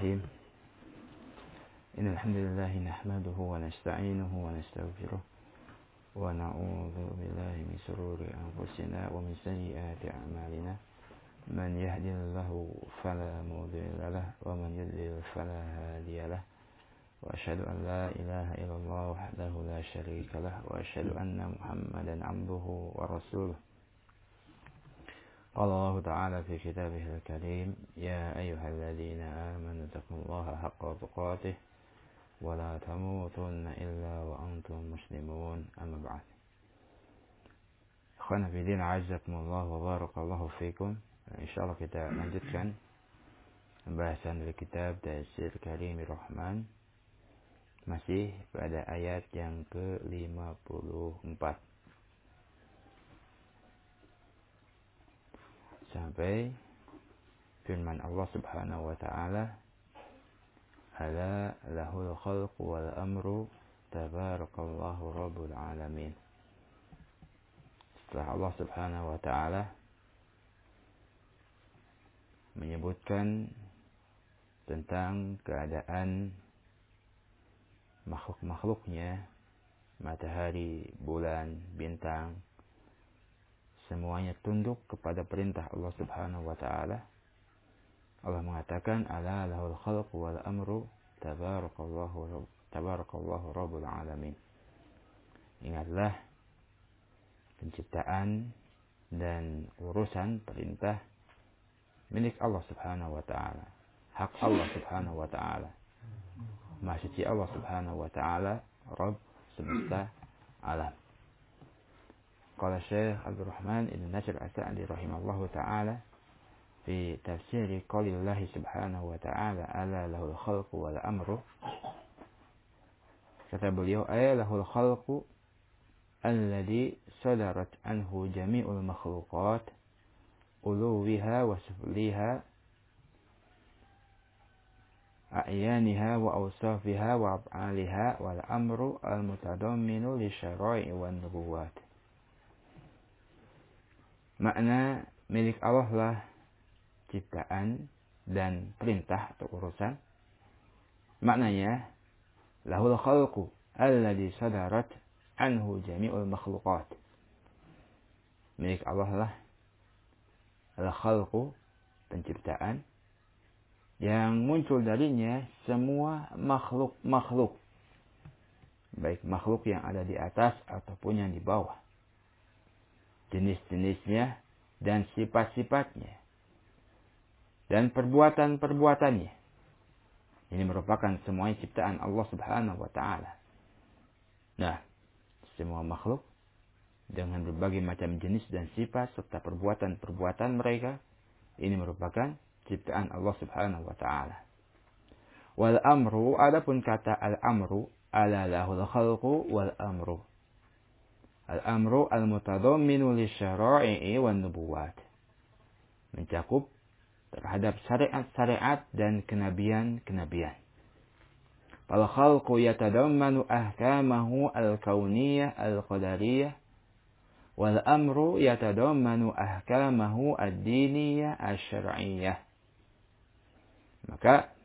Bismillahirrahmanirrahim. Innal hamdalillah nahmaduhu wa nasta'inuhu wa nastaghfiruh wa na'udzu billahi min shururi anfusina wa min sayyiati a'malina. Man yahdihillahu fala mudilla lahu wa man yudlil fala hadiya lahu. Wa asyhadu an la ilaha illallah wahdahu la syarika lahu wa asyhadu anna Muhammadan 'abduhu wa rasuluh. قال الله تعالى في كتابه الكريم يا أيها الذين آمنوا اتقوا الله حق تقاته ولا تموتن إلا وأنتم مسلمون أما بعد. Ikhwan fillah a'azzakumullah wa barakallahu fikum. Insyaallah kita lanjutkan pembahasan dari kitab Tafsir Karimir Rahman, masih pada ayat yang ke-54 sampai firman Allah Subhanahu wa taala, ala lahul khalqu wal amru tabarakallahu rabbul alamin. Setelah Allah Subhanahu wa taala menyebutkan tentang keadaan makhluk-makhluknya, matahari, bulan, bintang, semuanya tunduk kepada perintah Allah Subhanahu wa taala. Allah mengatakan ala lahul khalqu wal amru tabarakallahu rabbul alamin. Ingatlah penciptaan dan urusan perintah milik Allah Subhanahu wa taala, hak Allah Subhanahu wa taala. Maha suci Allah Subhanahu wa taala, Rabb semesta alam. Qala Syekh Abdul Rahman Ibn Nasir As-Sa'di rahimahullahu ta'ala fi tafsir qaulillah subhanahu wa ta'ala ala lahul khalqu wal amru. Kata beliau, ay lahul khalqu alladhi sadarat anhu jami'ul makhluqat uluwiha wa sufliha a'yaniha wa awsafiha wa af'aliha wal amru al-mutadamminu li syara'i wan nubuwat. Makna milik Allah lah ciptaan dan perintah atau urusan. Maknanya lahul khalqu alladhi sadarat anhu jami'ul makhluqat. Milik Allah lah al-khalqu, penciptaan, yang muncul darinya semua makhluk-makhluk, baik makhluk yang ada di atas ataupun yang di bawah, jenis-jenisnya dan sifat-sifatnya dan perbuatan-perbuatannya. Ini merupakan semuanya ciptaan Allah Subhanahu wa taala. Nah, semua makhluk dengan berbagai macam jenis dan sifat serta perbuatan-perbuatan mereka, ini merupakan ciptaan Allah Subhanahu wa taala. Wal amru, adapun kata al-amru, ala lahul khalqu wal amru. Al-amru al-mutadamminu lisyara'i wan nubuwat. Mencakup terhadap syariat-syariat dan kenabian-kenabian. Fal khalqu yatadammanu ahkamahu al-kauniyah al-qadariyah wal amru yatadammanu ahkamahu ad-diniyah asy-syar'iyyah. Maka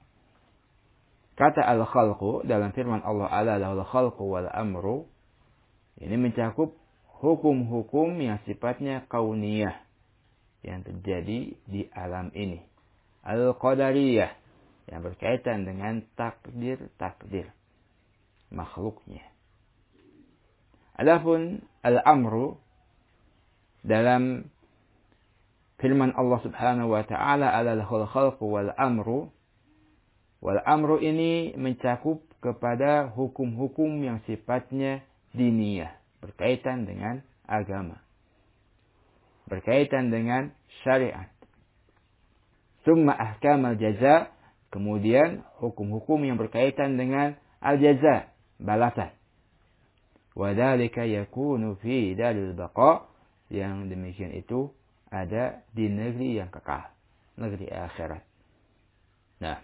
kata al-khalqu dalam firman Allah ala lahul khalqu wal amru, ini mencakup hukum-hukum yang sifatnya kauniyah, yang terjadi di alam ini. Al-qadariyah, yang berkaitan dengan takdir-takdir makhluknya. Adapun al-amru dalam firman Allah Subhanahu wa taala ala lahul khalqu wal amru. Wal amru ini mencakup kepada hukum-hukum yang sifatnya diniyah, berkaitan dengan agama, berkaitan dengan syariat. Summa ahkam al-jaza, kemudian hukum-hukum yang berkaitan dengan al-jaza, balasan. Wa dzalika yakunu fi daril baqa, yang demikian itu ada di negeri yang kekal, negeri akhirat. Nah,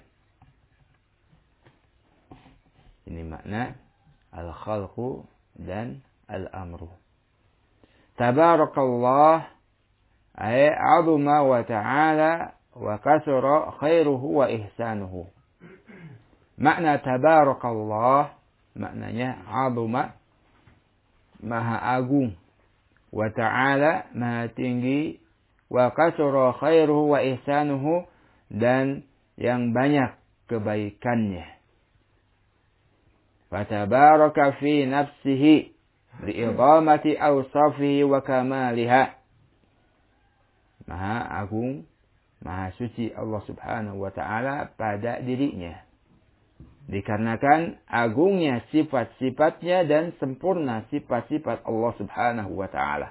ini makna al-khalqu dan al-amru. Tabarakallah ay 'azuma wa ta'ala wa kasura khairuhu wa ihsanuhu. Makna tabarakallah maknanya azuma, maha agung, wa ta'ala maha tinggi, wa kasura khairuhu wa ihsanuhu dan yang banyak kebaikannya. Fatabaraka fi nafsihi li'idhamati awsafihi wa kamaliha. Maha agung, maha suci Allah subhanahu wa ta'ala pada dirinya. Dikarenakan agungnya sifat-sifatnya dan sempurna sifat-sifat Allah subhanahu wa ta'ala.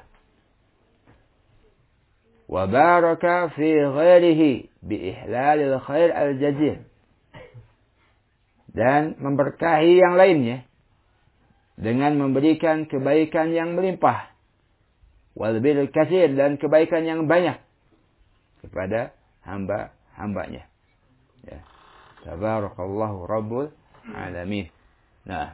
Wa baraka fi ghairihi bi ihlalil khair al-jazil. Dan memberkahi yang lainnya dengan memberikan kebaikan yang melimpah. Wal birril katsir dan kebaikan yang banyak kepada hamba-hambanya. Ya. Tabarakallahu Rabbul Alamin. Nah,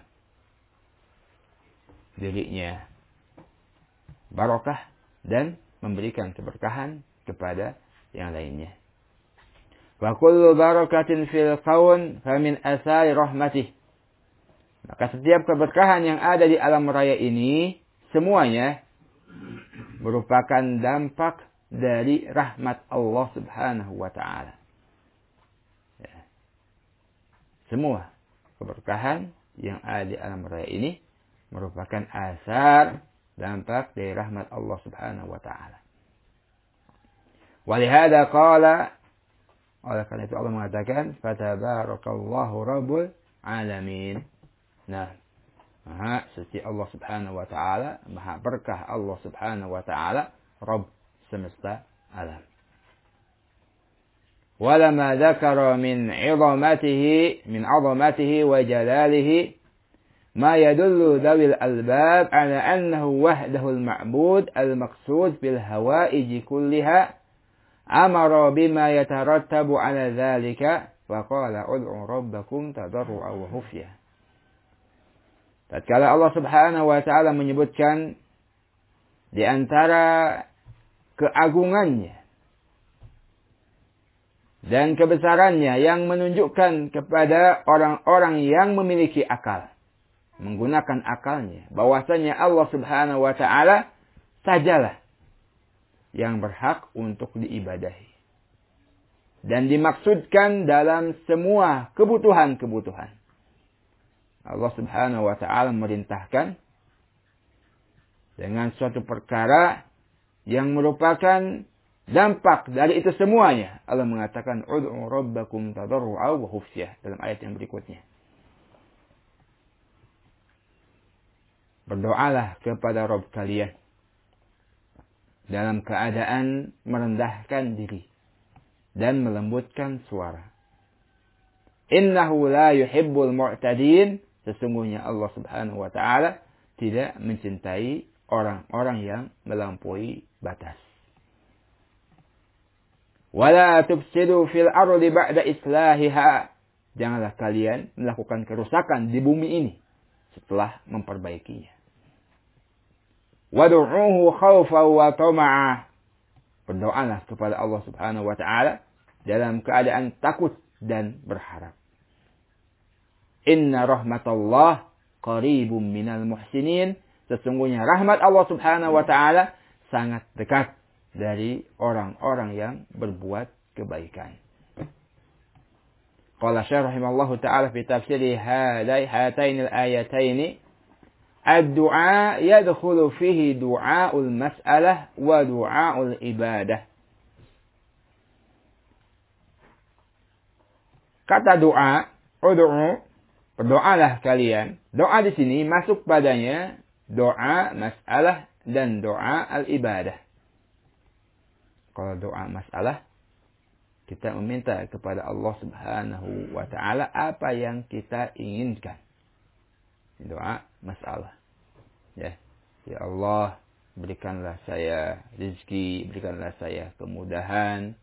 dirinya barakah dan memberikan keberkahan kepada yang lainnya. Wa kullu barakatin fil kaun famin asari rahmatih. Maka setiap keberkahan yang ada di alam raya ini semuanya merupakan dampak dari rahmat Allah subhanahu wa ta'ala. Ya. Semua keberkahan yang ada di alam raya ini merupakan asar dampak dari rahmat Allah subhanahu wa ta'ala. Walihada qala, oleh karena itu Allah mengatakan fatabarakallahu rabbul alamin. Nah, maha suci Allah subhanahu wa ta'ala, maha berkah Allah subhanahu wa ta'ala, Rabb semesta alam. Walama dzakara min 'azamatihi wa jalalihi ma yadullu dawil albab ala annahu wahdahu al-ma'bud al-maqsud bil hawaij kulliha amara bima yatarattabu ala dzalika wa qala ud'u rabbakum tadarru'an wa khufyah. Tatkala Allah subhanahu wa ta'ala menyebutkan di antara keagungannya dan kebesarannya yang menunjukkan kepada orang-orang yang memiliki akal, menggunakan akalnya, bahwasanya Allah subhanahu wa ta'ala sajalah yang berhak untuk diibadahi. Dan dimaksudkan dalam semua kebutuhan-kebutuhan. Allah subhanahu wa ta'ala merintahkan dengan suatu perkara yang merupakan dampak dari itu semuanya. Allah mengatakan ud'u rabbakum tadarru'an wa khufyah dalam ayat yang berikutnya. Berdoalah kepada Rabb kalian dalam keadaan merendahkan diri dan melembutkan suara. Innahu la yuhibbul mu'tadin. Sesungguhnya Allah subhanahu wa ta'ala tidak mencintai orang-orang yang melampaui batas. Wala tufsidu fil ardi ba'da islahiha. Janganlah kalian melakukan kerusakan di bumi ini setelah memperbaikinya. Wad'uuhu khawfan wa tama'ah. Berdoalah kepada Allah subhanahu wa ta'ala dalam keadaan takut dan berharap. Inna rahmatallah qaribum minal muhsinin. Sesungguhnya rahmat Allah subhanahu wa ta'ala sangat dekat dari orang-orang yang berbuat kebaikan. Qala Syekh rahimallahu ta'ala fi tafsiri hatainil ayataini ad-du'a yadkhulu fihi du'aul mas'alah wa du'aul ibadah. Kata doa, ud'u, berdoalah kalian. Doa di sini masuk padanya doa mas'alah dan doa al-ibadah. Kalau doa masalah, kita meminta kepada Allah subhanahu wa ta'ala apa yang kita inginkan. Doa masalah. Ya Allah, berikanlah saya rezeki, berikanlah saya kemudahan.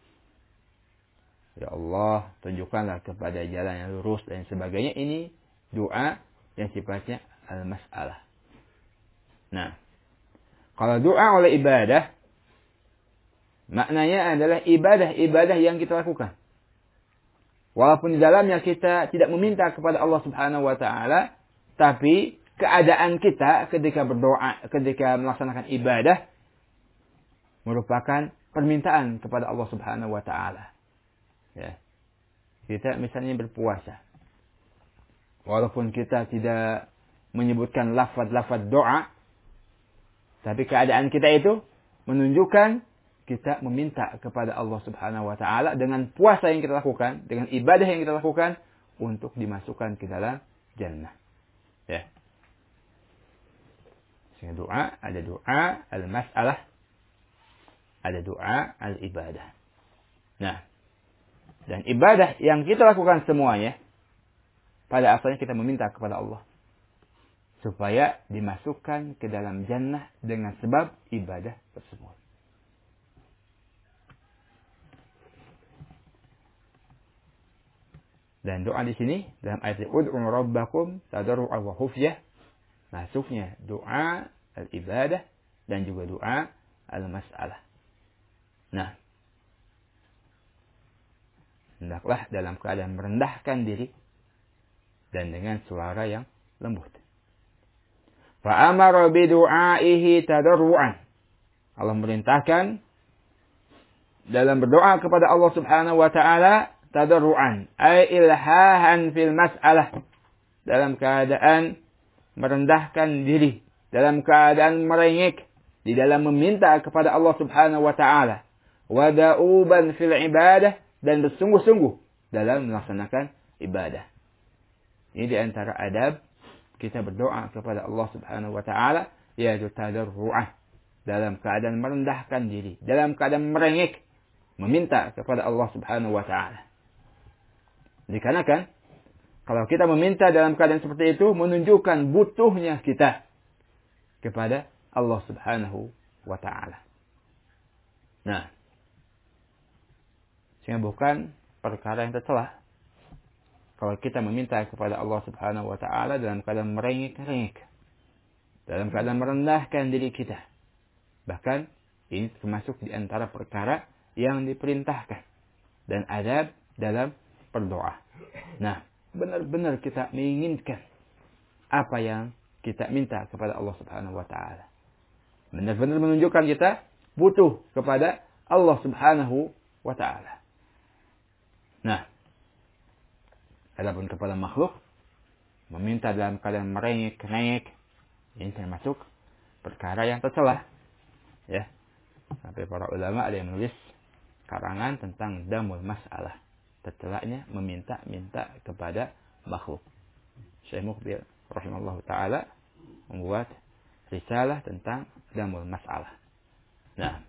Ya Allah, tunjukkanlah kepada jalan yang lurus dan sebagainya. Ini doa yang sifatnya al-masalah. Nah, kalau doa oleh ibadah, Maknanya adalah ibadah-ibadah yang kita lakukan. Walaupun di dalamnya kita tidak meminta kepada Allah Subhanahu wa taala, tapi keadaan kita ketika berdoa, ketika melaksanakan ibadah merupakan permintaan kepada Allah Subhanahu wa taala. Ya. Kita misalnya berpuasa. Walaupun kita tidak menyebutkan lafaz-lafaz doa, tapi keadaan kita itu menunjukkan kita meminta kepada Allah Subhanahu wa taala dengan puasa yang kita lakukan, dengan ibadah yang kita lakukan untuk dimasukkan ke dalam jannah. Ya. Sehingga doa, ada doa al-mas'alah, ada doa al-ibadah. Nah, dan ibadah yang kita lakukan semuanya pada asalnya kita meminta kepada Allah supaya dimasukkan ke dalam jannah dengan sebab ibadah tersebut. Dan doa di sini dalam ayat ud'u rabbakum tadarru'an wa khufyah, masuknya doa al-ibadah dan juga doa al-mas'alah. Nah, hendaklah dalam keadaan merendahkan diri dan dengan suara yang lembut. Fa amara bi du'aihi tadarru'an. Allah merintahkan dalam berdoa kepada Allah Subhanahu wa taala tadarru'an, ay ilhahan fil mas'alah, dalam keadaan merendahkan diri, dalam keadaan merengek di dalam meminta kepada Allah Subhanahu wa taala, wa da'uban fil ibadah, dan bersungguh-sungguh dalam melaksanakan ibadah. Ini di antara adab kita berdoa kepada Allah Subhanahu wa taala, yaitu tadarru'an, dalam keadaan merendahkan diri, dalam keadaan merengek meminta kepada Allah Subhanahu wa taala. Dikarenakan kalau kita meminta dalam keadaan seperti itu menunjukkan butuhnya kita kepada Allah Subhanahu wa taala. Nah, sehingga bukan perkara yang tercela kalau kita meminta kepada Allah Subhanahu wa taala dalam keadaan merengek-rengek, dalam keadaan merendahkan diri kita. Bahkan ini termasuk di antara perkara yang diperintahkan dan adab dalam berdoa. Nah, benar-benar kita menginginkan apa yang kita minta kepada Allah Subhanahu wa taala. Benar-benar menunjukkan kita butuh kepada Allah Subhanahu wa taala. Nah, adapun kepada makhluk meminta dalam keadaan merengek-rengek, ini termasuk perkara yang tercela. Ya. Sampai para ulama ada yang menulis karangan tentang damul mas'alah, tercelanya meminta-minta kepada makhluk. Syekh Muqbil rahimallahu taala membuat risalah tentang damul mas'alah. Nah,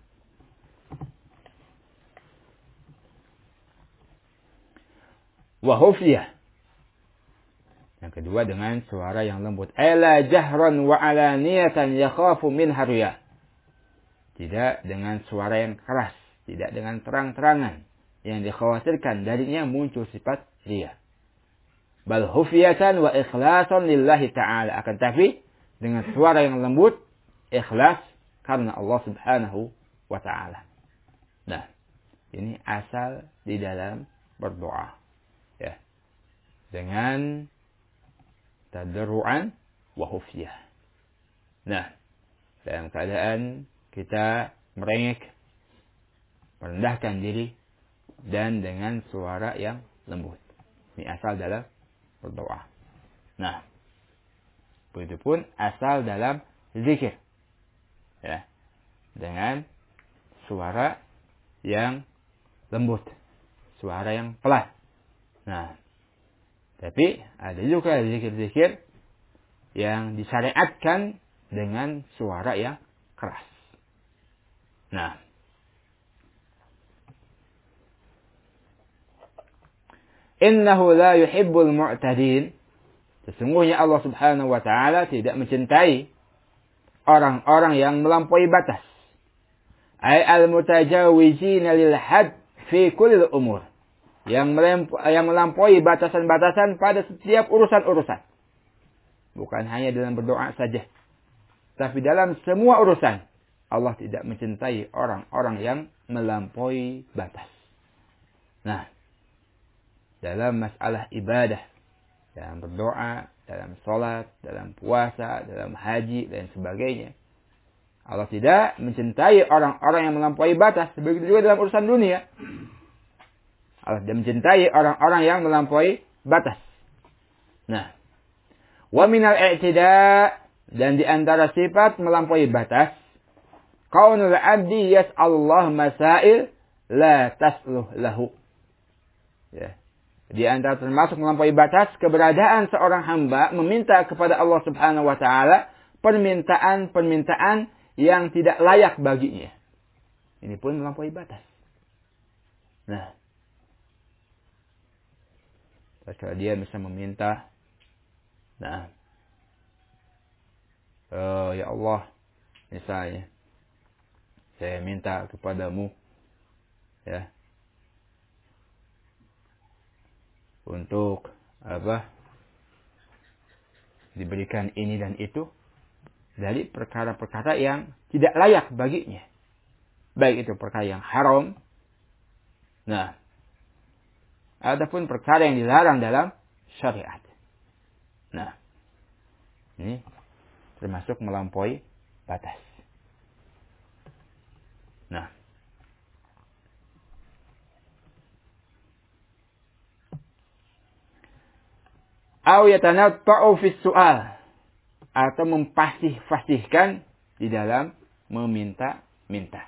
wa khufyah, yang kedua dengan suara yang lembut. Ala jahran wa alaniyatan yakhafu min harya, tidak dengan suara yang keras, tidak dengan terang-terangan yang dikhawatirkan darinya muncul sifat riya. Bal khufyatan wa ikhlasan lillahi ta'ala, akan tapi dengan suara yang lembut, ikhlas karena Allah Subhanahu wa ta'ala. Nah, ini asal di dalam berdoa. Ya. Dengan tadarru'an wa khufyah. Nah, dalam keadaan kita merengek, merendahkan diri, dan dengan suara yang lembut. Ini asal dalam berdoa. Nah, begitupun asal dalam zikir. Ya. Dengan suara yang lembut, suara yang pelan. Nah, tapi ada juga zikir-zikir yang disyariatkan dengan suara yang keras. Nah, innahu la yuhibbul mu'tadin, sesungguhnya Allah Subhanahu wa taala tidak mencintai orang-orang yang melampaui batas. Ay al-mutajawizina lil had fi kulli umur, yang melampaui batasan-batasan pada setiap urusan-urusan. Bukan hanya dalam berdoa saja, tapi dalam semua urusan. Allah tidak mencintai orang-orang yang melampaui batas. Nah, dalam masalah ibadah, dalam berdoa, dalam sholat, dalam puasa, dalam haji, dan sebagainya, Allah tidak mencintai orang-orang yang melampaui batas. Begitu juga dalam urusan dunia. Allah tidak mencintai orang-orang yang melampaui batas. Nah, wa minal i'tida, dan di antara sifat melampaui batas, qaulul abdi yas'alullah masail la tasluh lahu. Ya. Di antara termasuk melampaui batas, keberadaan seorang hamba meminta kepada Allah Subhanahu wa taala permintaan-permintaan yang tidak layak baginya. Ini pun melampaui batas. Nah, kalau dia bisa meminta, nah, ya Allah, misalnya, saya minta kepadamu, ya, untuk diberikan ini dan itu dari perkara-perkara yang tidak layak baginya, baik itu perkara yang haram, nah, ataupun perkara yang dilarang dalam syariat. Nah, ini termasuk melampaui batas. Nah, au yatanatta'u fis su'al, atau memfasih-fasihkan di dalam meminta-minta.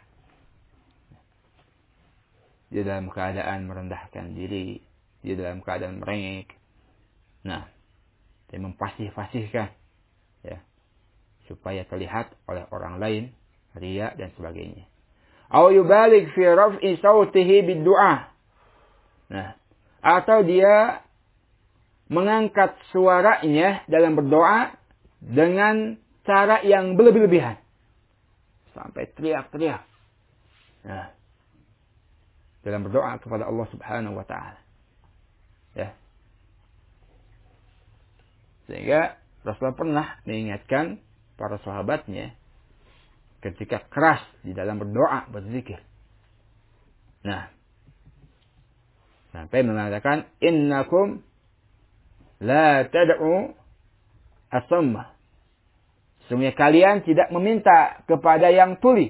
Dia dalam keadaan merendahkan diri, dia dalam keadaan merengek. Nah, dia memfasih-fasihkan, ya, supaya terlihat oleh orang lain, riya dan sebagainya. Au yubaligh fi raf'i sautihi bid-du'a. Nah, atau dia mengangkat suaranya dalam berdoa dengan cara yang berlebih-lebihan, sampai teriak-teriak. Nah, dalam berdoa kepada Allah Subhanahu wa taala. Ya. Sehingga Rasulullah pernah mengingatkan para sahabatnya ketika keras di dalam berdoa, berzikir. Nah, sampai mengatakan, innakum la tad'u as-samma. Sesungguhnya kalian tidak meminta kepada yang tuli.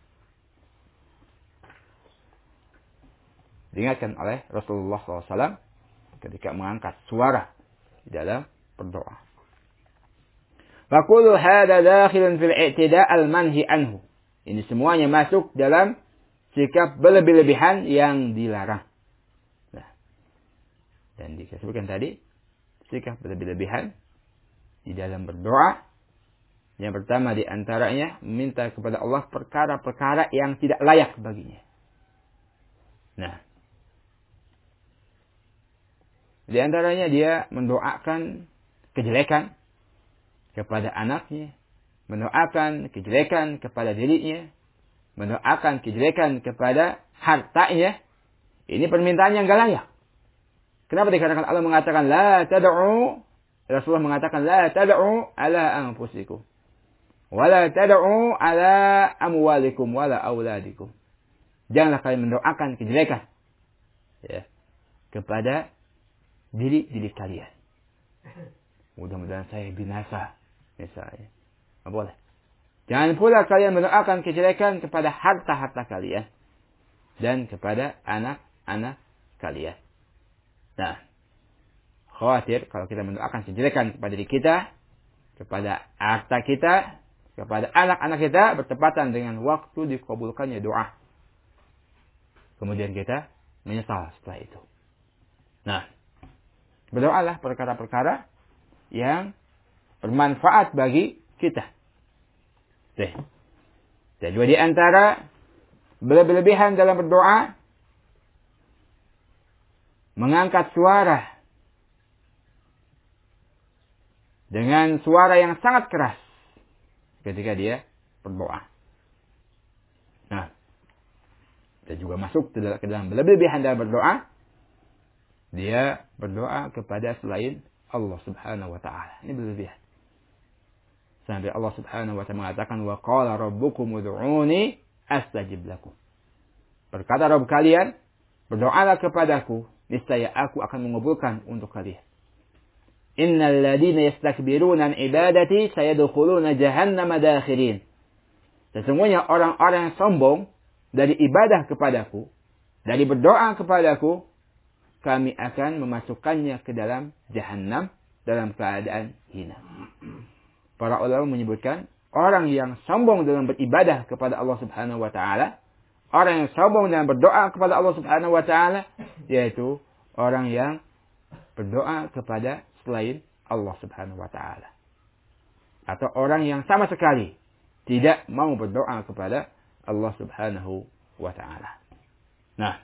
Diingatkan oleh Rasulullah SAW ketika mengangkat suara di dalam berdoa. Faqulu hadza dakhilun fil i'tida' al-manhi anhu. Ini semuanya masuk dalam sikap berlebih-lebihan yang dilarang. Nah, dan disebutkan tadi, sikap berlebih-lebihan di dalam berdoa. Yang pertama di antaranya meminta kepada Allah perkara-perkara yang tidak layak baginya. Nah, di antaranya dia mendoakan kejelekan kepada anaknya, mendoakan kejelekan kepada dirinya, mendoakan kejelekan kepada hartanya. Ini permintaan yang gak layak. Kenapa dikatakan Allah mengatakan la tad'u? Rasulullah mengatakan la tad'u ala anfusikum. Wala tad'u ala amwalikum wala auladikum. Janganlah kalian mendoakan kejelekan, ya, kepada diri kalian. Mudah-mudahan saya binasa, misalnya. Tidak boleh. Jangan pula kalian mendoakan kejelekan kepada harta-harta kalian dan kepada anak-anak kalian. Nah, khawatir kalau kita mendoakan kejelekan kepada diri kita, kepada harta kita, kepada anak-anak kita, bertepatan dengan waktu dikabulkannya doa. Kemudian kita menyesal setelah itu. Nah, berdoalah perkara-perkara yang bermanfaat bagi kita. Dan juga di antara berlebihan dalam berdoa, mengangkat suara dengan suara yang sangat keras ketika dia berdoa. Nah, dan juga masuk ke dalam berlebihan dalam berdoa, dia berdoa kepada selain Allah Subhanahu wa taala. Ini berlebihan. Sampai Allah Subhanahu wa taala mengatakan wa qala rabbukum ud'uni astajib lakum. Berkata Rabb kalian, berdoalah kepadaku, niscaya aku akan mengabulkan untuk kalian. Innal ladzina yastakbiruna an ibadati sayadkhuluna jahannama dakhirin. Sesungguhnya orang-orang yang sombong dari ibadah kepadaku, dari berdoa kepadaku, kami akan memasukkannya ke dalam jahannam dalam keadaan hina. Para ulama menyebutkan orang yang sombong dalam beribadah kepada Allah Subhanahu wa taala, orang yang sombong dalam berdoa kepada Allah Subhanahu wa taala, yaitu orang yang berdoa kepada selain Allah Subhanahu wa taala. Atau orang yang sama sekali tidak mau berdoa kepada Allah Subhanahu wa taala. Nah,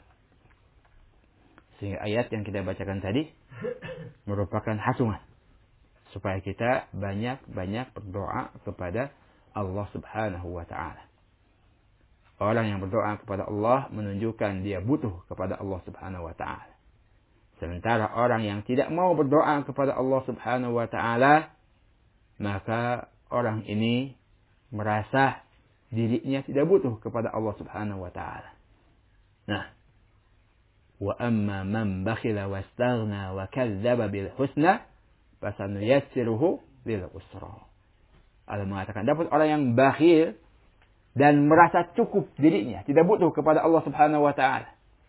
sehingga ayat yang kita bacakan tadi merupakan hasungan supaya kita banyak-banyak berdoa kepada Allah Subhanahu wa taala. Orang yang berdoa kepada Allah menunjukkan dia butuh kepada Allah Subhanahu wa taala. Sementara orang yang tidak mau berdoa kepada Allah Subhanahu wa taala, maka orang ini merasa dirinya tidak butuh kepada Allah Subhanahu wa taala. Nah, wa amma man bakhila wastaghna wa kadzdzaba bil husna fasanuyassiruhu lil usra. Allah mengatakan dapat orang yang bakhil dan merasa cukup dirinya, tidak butuh kepada Allah Subhanahu wa taala.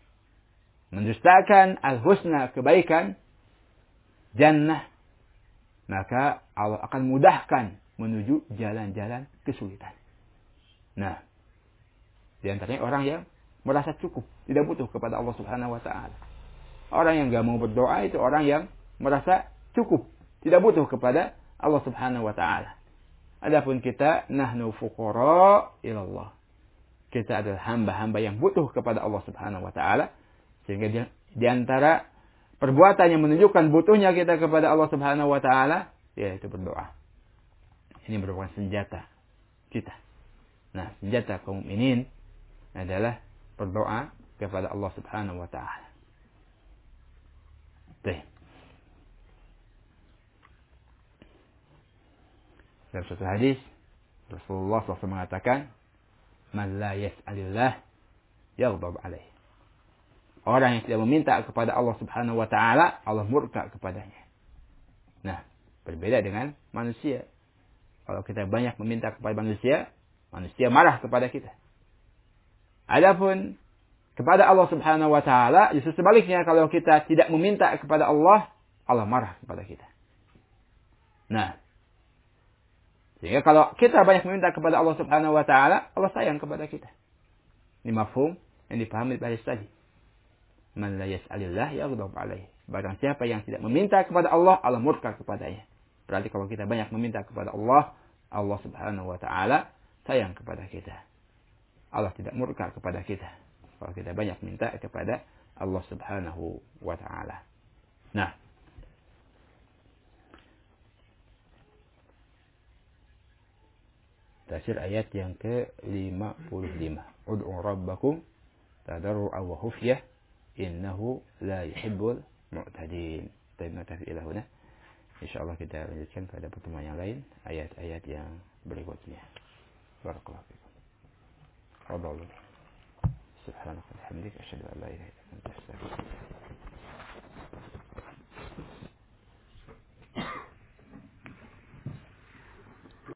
Mendustakan al-husna, kebaikan, jannah, maka Allah akan mudahkan menuju jalan-jalan kesulitan. Nah, di antaranya orang yang merasa cukup, tidak butuh kepada Allah Subhanahu wa taala. Orang yang enggak mau berdoa itu orang yang merasa cukup, tidak butuh kepada Allah Subhanahu wa taala. Adapun kita nahnu fuqara ilallah. Kita adalah hamba-hamba yang butuh kepada Allah Subhanahu wa taala, sehingga di antara perbuatan yang menunjukkan butuhnya kita kepada Allah Subhanahu wa taala yaitu berdoa. Ini merupakan senjata kita. Nah, senjata kaum mukminin adalah berdoa kepada Allah Subhanahu wa taala. Baik. Dalam suatu hadis Rasulullah SAW mengatakan, "Man la yas'alillah yaghdab alaih." Orang yang tidak meminta kepada Allah Subhanahu wa taala, Allah murka kepadanya. Nah, berbeda dengan manusia. Kalau kita banyak meminta kepada manusia, manusia marah kepada kita. Adapun kepada Allah Subhanahu wa taala, justru sebaliknya, kalau kita tidak meminta kepada Allah, Allah marah kepada kita. Nah, sehingga kalau kita banyak meminta kepada Allah Subhanahu wa taala, Allah sayang kepada kita. Ini mafhum yang dipahami dari tadi. Man la yas'alillah yaghdab alaih. Barang siapa yang tidak meminta kepada Allah, Allah murka kepadanya. Berarti kalau kita banyak meminta kepada Allah, Allah Subhanahu wa taala sayang kepada kita. Allah tidak murka kepada kita kalau kita banyak minta kepada Allah Subhanahu wa taala. Nah, tafsir ayat yang ke-55. Ud'u rabbakum tadarru'an wa khufyah innahu la yuhibbul mu'tadin. Terima kasih ila huna. Insyaallah kita lanjutkan pada pertemuan yang lain ayat-ayat yang berikutnya. Barakallahu fikum. Subhanaka wa bihamdika asyhadu an la ilaha illa anta astaghfiruka